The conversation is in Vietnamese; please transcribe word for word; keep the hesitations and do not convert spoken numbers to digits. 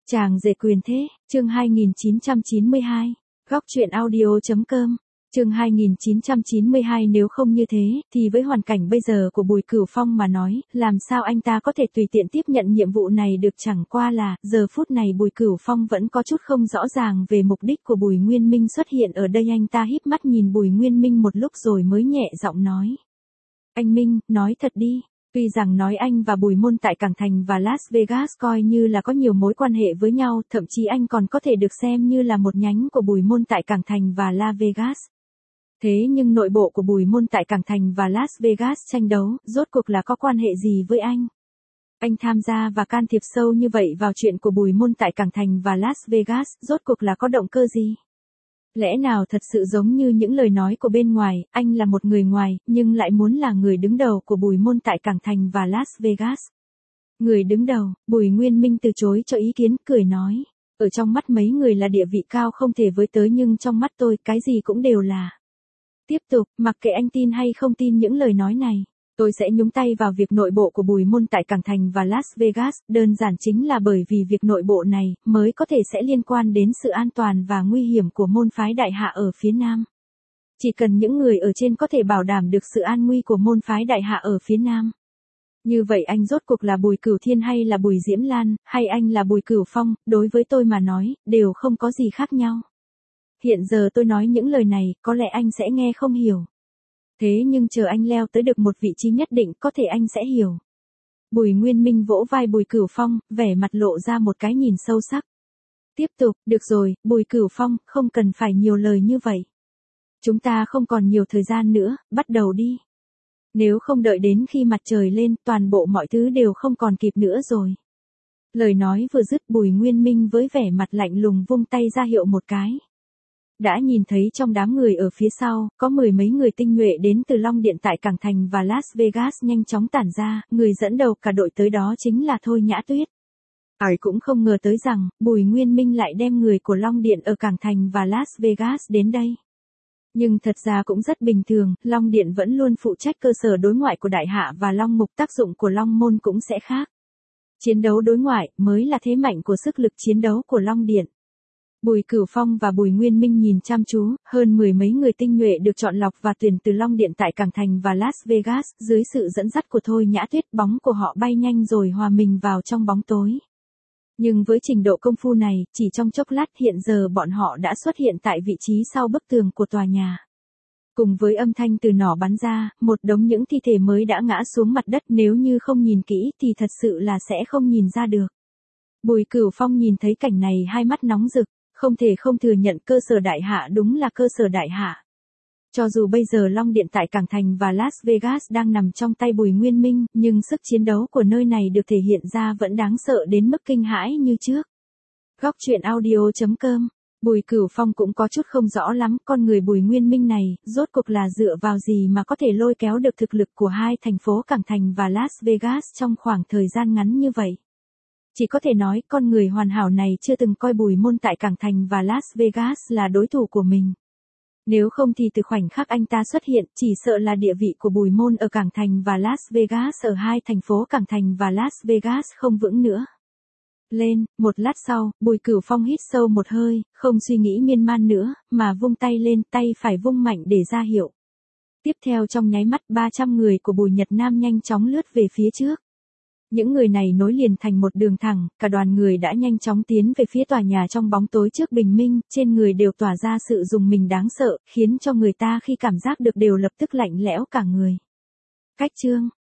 Chàng rể quyền thế, chương hai nghìn chín trăm chín mươi hai, góc truyện audio.com, chương hai nghìn chín trăm chín mươi hai. Nếu không như thế, thì với hoàn cảnh bây giờ của Bùi Cửu Phong mà nói, làm sao anh ta có thể tùy tiện tiếp nhận nhiệm vụ này được. Chẳng qua là, giờ phút này Bùi Cửu Phong vẫn có chút không rõ ràng về mục đích của Bùi Nguyên Minh xuất hiện ở đây. Anh ta híp mắt nhìn Bùi Nguyên Minh một lúc rồi mới nhẹ giọng nói. Anh Minh, nói thật đi. Tuy rằng nói anh và Bùi Môn tại Cảng Thành và Las Vegas coi như là có nhiều mối quan hệ với nhau, thậm chí anh còn có thể được xem như là một nhánh của Bùi Môn tại Cảng Thành và Las Vegas. Thế nhưng nội bộ của Bùi Môn tại Cảng Thành và Las Vegas tranh đấu, rốt cuộc là có quan hệ gì với anh? Anh tham gia và can thiệp sâu như vậy vào chuyện của Bùi Môn tại Cảng Thành và Las Vegas, rốt cuộc là có động cơ gì? Lẽ nào thật sự giống như những lời nói của bên ngoài, anh là một người ngoài, nhưng lại muốn là người đứng đầu của Bùi Môn tại Cảng Thành và Las Vegas? Người đứng đầu, Bùi Nguyên Minh từ chối cho ý kiến, cười nói. Ở trong mắt mấy người là địa vị cao không thể với tới, nhưng trong mắt tôi cái gì cũng đều là. Tiếp tục, mặc kệ anh tin hay không tin những lời nói này, tôi sẽ nhúng tay vào việc nội bộ của Bùi Môn tại Cảng Thành và Las Vegas, đơn giản chính là bởi vì việc nội bộ này mới có thể sẽ liên quan đến sự an toàn và nguy hiểm của môn phái Đại Hạ ở phía Nam. Chỉ cần những người ở trên có thể bảo đảm được sự an nguy của môn phái Đại Hạ ở phía Nam. Như vậy anh rốt cuộc là Bùi Cửu Thiên hay là Bùi Diễm Lan, hay anh là Bùi Cửu Phong, đối với tôi mà nói, đều không có gì khác nhau. Hiện giờ tôi nói những lời này, có lẽ anh sẽ nghe không hiểu. Thế nhưng chờ anh leo tới được một vị trí nhất định, có thể anh sẽ hiểu. Bùi Nguyên Minh vỗ vai Bùi Cửu Phong, vẻ mặt lộ ra một cái nhìn sâu sắc. Tiếp tục, được rồi, Bùi Cửu Phong, không cần phải nhiều lời như vậy. Chúng ta không còn nhiều thời gian nữa, bắt đầu đi. Nếu không đợi đến khi mặt trời lên, toàn bộ mọi thứ đều không còn kịp nữa rồi. Lời nói vừa dứt, Bùi Nguyên Minh với vẻ mặt lạnh lùng vung tay ra hiệu một cái. Đã nhìn thấy trong đám người ở phía sau, có mười mấy người tinh nhuệ đến từ Long Điện tại Cảng Thành và Las Vegas nhanh chóng tản ra, người dẫn đầu cả đội tới đó chính là Thôi Nhã Tuyết. Ai cũng không ngờ tới rằng, Bùi Nguyên Minh lại đem người của Long Điện ở Cảng Thành và Las Vegas đến đây. Nhưng thật ra cũng rất bình thường, Long Điện vẫn luôn phụ trách cơ sở đối ngoại của Đại Hạ và Long Mục, tác dụng của Long Môn cũng sẽ khác. Chiến đấu đối ngoại mới là thế mạnh của sức lực chiến đấu của Long Điện. Bùi Cửu Phong và Bùi Nguyên Minh nhìn chăm chú, hơn mười mấy người tinh nhuệ được chọn lọc và tuyển từ Long Điện tại Cảng Thành và Las Vegas, dưới sự dẫn dắt của Thôi Nhã Tuyết, bóng của họ bay nhanh rồi hòa mình vào trong bóng tối. Nhưng với trình độ công phu này, chỉ trong chốc lát hiện giờ bọn họ đã xuất hiện tại vị trí sau bức tường của tòa nhà. Cùng với âm thanh từ nỏ bắn ra, một đống những thi thể mới đã ngã xuống mặt đất, nếu như không nhìn kỹ thì thật sự là sẽ không nhìn ra được. Bùi Cửu Phong nhìn thấy cảnh này hai mắt nóng rực. Không thể không thừa nhận cơ sở Đại Hạ đúng là cơ sở Đại Hạ. Cho dù bây giờ Long Điện tại Cảng Thành và Las Vegas đang nằm trong tay Bùi Nguyên Minh, nhưng sức chiến đấu của nơi này được thể hiện ra vẫn đáng sợ đến mức kinh hãi như trước. Góc truyện audio.com, Bùi Cửu Phong cũng có chút không rõ lắm, con người Bùi Nguyên Minh này, rốt cuộc là dựa vào gì mà có thể lôi kéo được thực lực của hai thành phố Cảng Thành và Las Vegas trong khoảng thời gian ngắn như vậy. Chỉ có thể nói con người hoàn hảo này chưa từng coi Bùi Môn tại Cảng Thành và Las Vegas là đối thủ của mình. Nếu không thì từ khoảnh khắc anh ta xuất hiện, chỉ sợ là địa vị của Bùi Môn ở Cảng Thành và Las Vegas ở hai thành phố Cảng Thành và Las Vegas không vững nữa. Lên, một lát sau, Bùi Cửu Phong hít sâu một hơi, không suy nghĩ miên man nữa, mà vung tay lên, tay phải vung mạnh để ra hiệu. Tiếp theo trong nháy mắt ba trăm người của Bùi Nhật Nam nhanh chóng lướt về phía trước. Những người này nối liền thành một đường thẳng, cả đoàn người đã nhanh chóng tiến về phía tòa nhà trong bóng tối trước bình minh, trên người đều tỏa ra sự rùng mình đáng sợ, khiến cho người ta khi cảm giác được đều lập tức lạnh lẽo cả người. Cách chương,